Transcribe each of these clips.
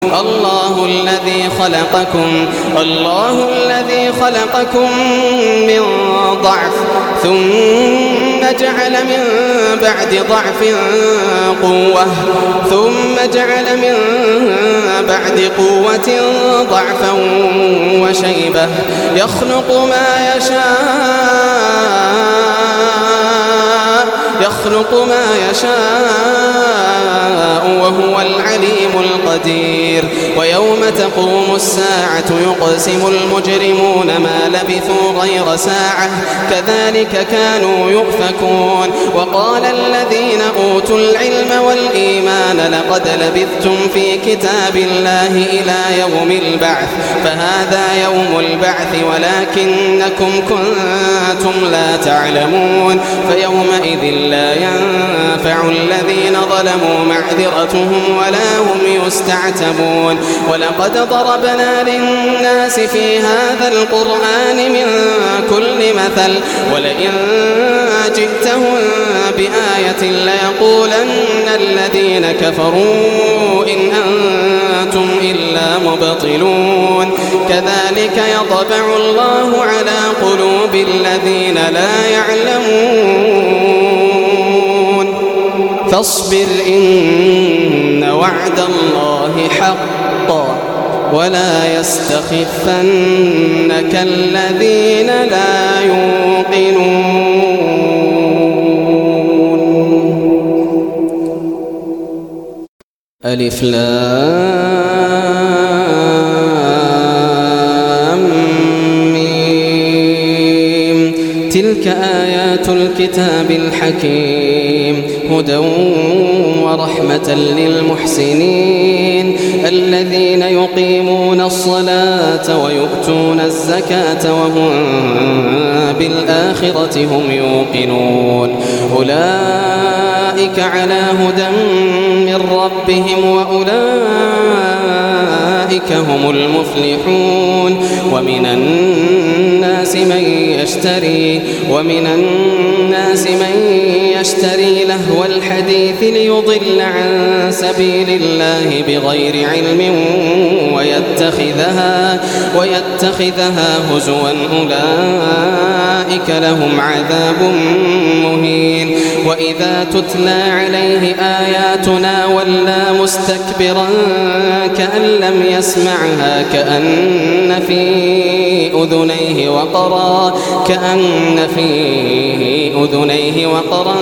الله الذي خلقكم من ضعف ثم جعل من بعد ضعف قوة ثم جعل من بعد قوة ضعفا وشيبة يخلق ما يشاء وهو العليم القدير ويوم تقوم الساعة يقسم المجرمون ما لبثوا غير ساعة كذلك كانوا يؤفكون وقال الذين أوتوا العلم والإيمان لقد لبثتم في كتاب الله إلى يوم البعث فهذا يوم البعث ولكنكم كنتم لا تعلمون فيومئذ لا ينفع الذين ظلموا معذرتهم ولا هم يستعتبون ولقد ضربنا للناس في هذا القرآن من كل مثل ولئن جئتهم بآية ليقولن الذين كفروا إن أنتم إلا مبطلون كذلك يطبع الله على قلوب الذين لا يعلمون فاصبر إن وعد الله حق ولا يستخفنك الذين لا يوقنون ألف لام ميم تلك آيات الكتاب الحكيم هدى ورحمة للمحسنين الذين يقيمون الصلاة ويؤتون الزكاة وهم بالآخرة هم يوقنون أولئك على هدى من ربهم وأولئك هم المفلحون ومن الناس من يشتري لهو الحديث ليضل عن سبيل الله بغير علم ويتخذها هزوا أولئك لهم عذاب مهين وإذا تتلى عليه آياتنا ولى مستكبرا كأن لم يسمعها كأن في أذنيه وقرا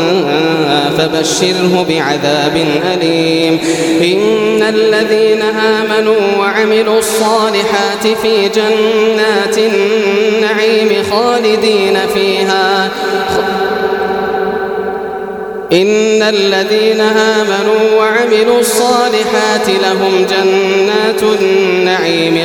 فبشره بعذاب أليم إن الذين آمنوا وعملوا الصالحات في جنات النعيم خالدين فيها إن الذين آمنوا وعملوا الصالحات لهم جنات النعيم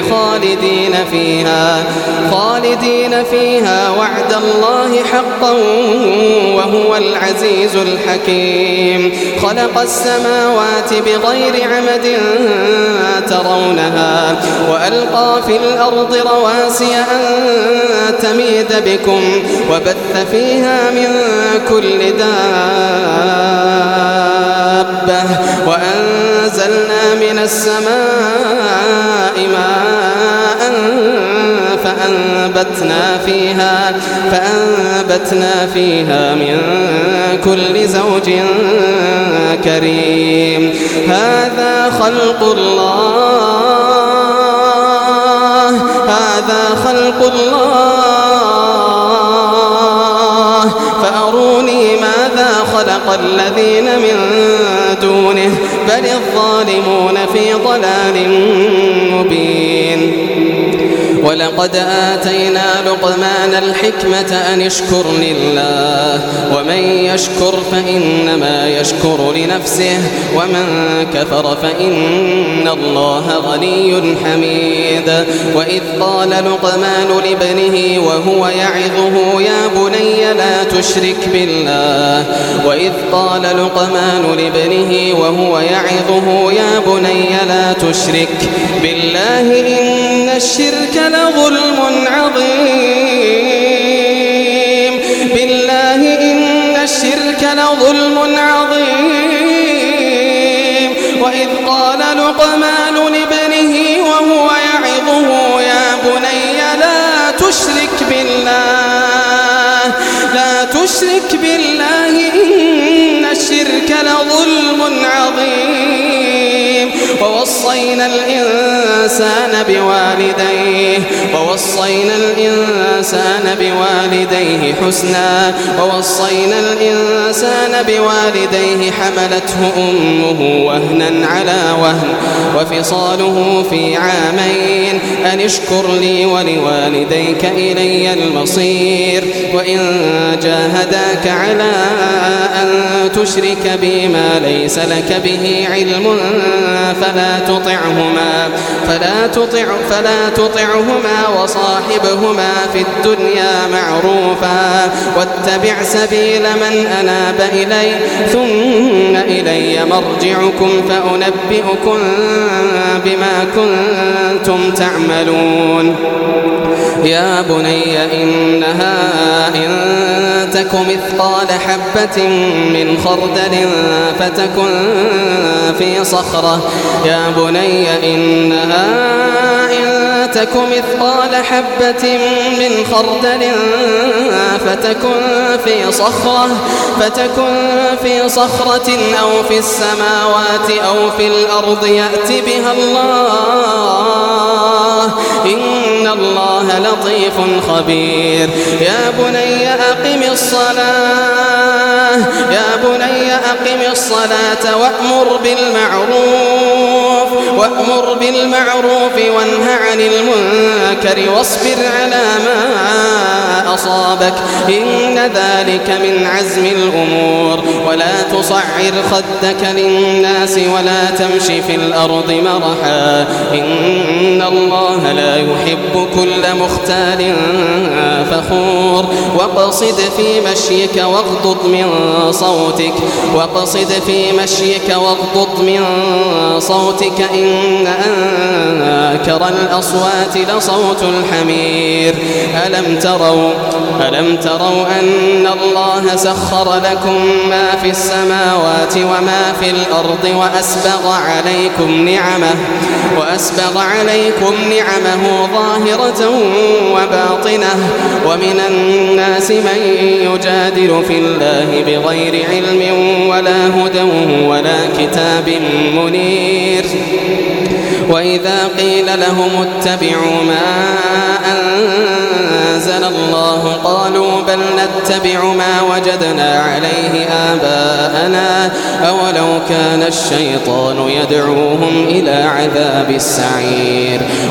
خالدين فيها وعد الله حقا وهو العزيز الحكيم خلق السماوات بغير عمد ترونها وألقى في الأرض رواسي أن تميد بكم وبث فيها من كل دابة وأنزلنا من السماء ماء فأنبتنا فيها من كل زوج كريم هذا خلق الله فأروني ماذا خلق الذين من دونه بل الظالمون في ضلال مبين ولقد آتينا لقمان الحكمة أن اشكر لله ومن يشكر فإنما يشكر لنفسه ومن كفر فإن الله غني حميد وإذ قال لقمان لابنه وهو يعظه يا بني لا تشرك بالله إن الشرك لظلم عظيم وإذ قال لقمان تشرك بالله إن الشرك لظلم عظيم. ووصينا الإنسان بوالديه حسنا ووصينا الإنسان بوالديه حملته أمه وهنا على وهن وفصاله في عامين أن اشكر لي ولوالديك إلي المصير. وإن جاهداك على أن تشرك بي ما ليس لك به علم فلا تطعهما وصاحبهما في الدنيا معروفا واتبع سبيل من أناب إلي ثم إلي مرجعكم فأنبئكم بما كنتم تعملون. يا بني إنها إن تك مثقال حبة من خردل فتكن في صخرة مثقال حبة من خردل فتكن في صخرة أو في السماوات أو في الأرض يأت بها الله إن الله لطيف خبير. يا بني أقم الصلاة وأمر بالمعروف وانه عن المنكر واصبر على ما أصابك إن ذلك من عزم الأمور. ولا تصعر خدك للناس ولا تمشي في الأرض مرحا إن الله لا يحب كل مختال فخور. واقصد في مشيك واغضض من صوتك إن أنكر الأصوات لصوت الحمير. ألم تروا أن الله سخر لكم ما في السماوات وما في الأرض وأسبغ عليكم نعمه ظاهرة وباطنة ومن الناس من يجادل في الله بغير علم ولا هدى ولا كتاب منير. وإذا قيل لهم اتبعوا ما أنزل الله قالوا بل نتبع ما وجدنا عليه آباءنا أولو كان الشيطان يدعوهم إلى عذاب السعير.